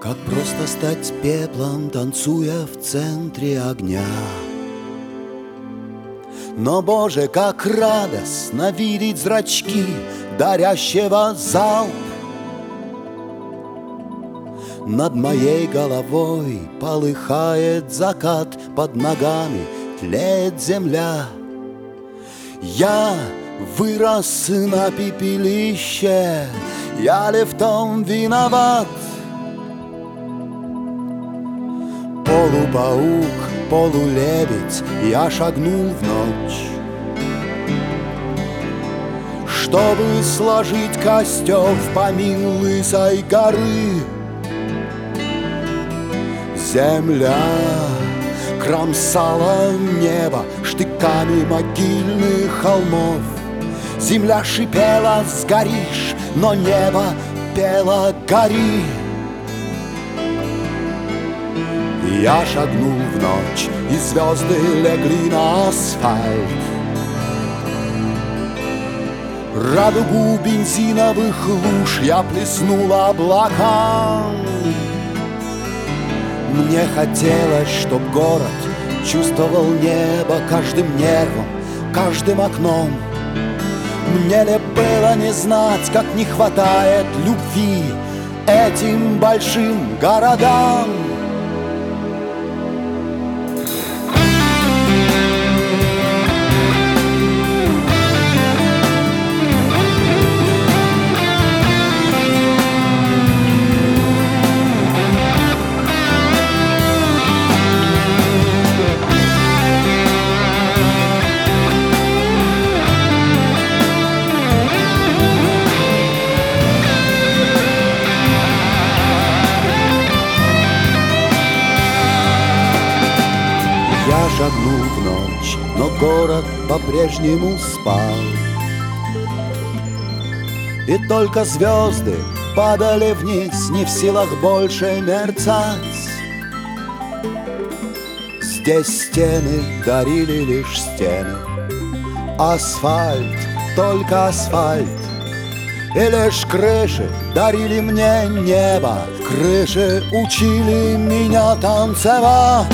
Как просто стать пеплом, танцуя в центре огня. Но, Боже, как радостно видеть зрачки дарящего залп. Над моей головой полыхает закат, под ногами тлеет земля. Я вырос на пепелище, я ли в том виноват? Полупаук, полулебедь, я шагнул в ночь, чтобы сложить костер в помин лысой горы. Земля кромсала небо штыками могильных холмов. Земля шипела: сгоришь, но небо пело: гори. Я шагнул в ночь, и звезды легли на асфальт. Радугу бензиновых луж я плеснул облакам. Мне хотелось, чтоб город чувствовал небо каждым нервом, каждым окном. Мне ли было не знать, как не хватает любви этим большим городам? Я шагнул в ночь, но город по-прежнему спал. И только звезды падали вниз, не в силах больше мерцать. Здесь стены дарили лишь стены, асфальт, только асфальт. И лишь крыши дарили мне небо, крыши учили меня танцевать.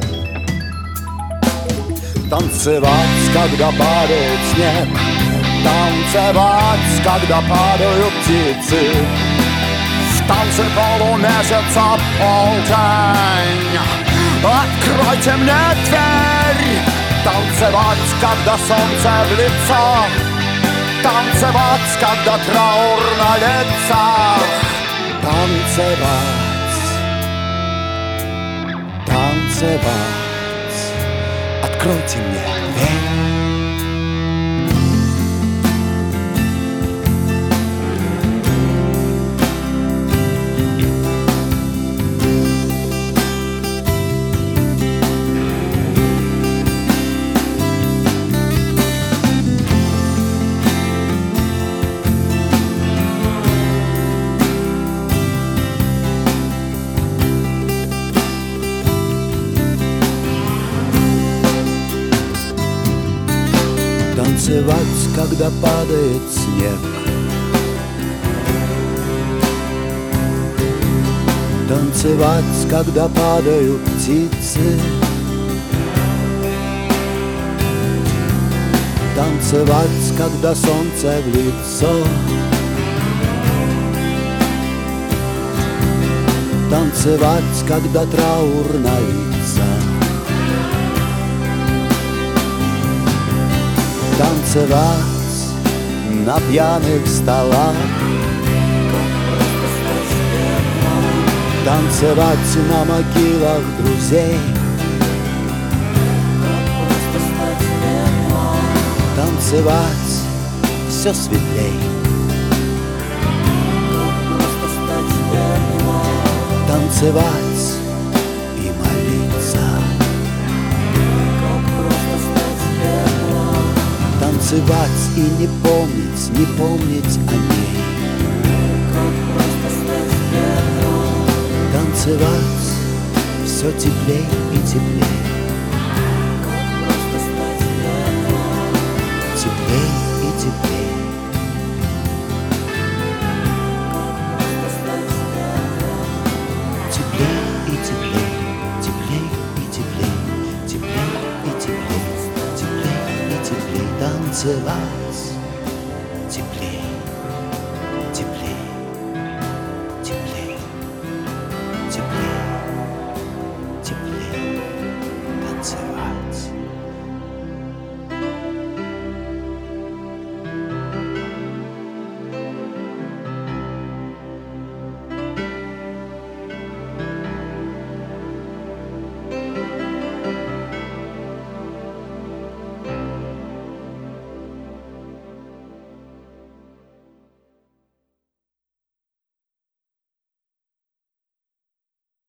Танцевать, когда падает снег, танцевать, когда падают птицы. В танце полумесяца полдень, откройте мне дверь. Танцевать, когда солнце в лицо, танцевать, когда траур на лицах. Танцевать, танцевать. Откройте мне дверь. Танцевать, когда падает снег, танцевать, когда падают птицы, танцевать, когда солнце в лицо, танцевать, когда траур на лицах. Танцевать на пьяных столах, танцевать на могилах друзей, танцевать все светлей, танцевать и молиться. Танцевать и не помнить о ней. Танцевать все теплей и теплей. Теплей и теплей. теплей, теплей и теплей, теплей и теплей, теплей и теплей танцевать.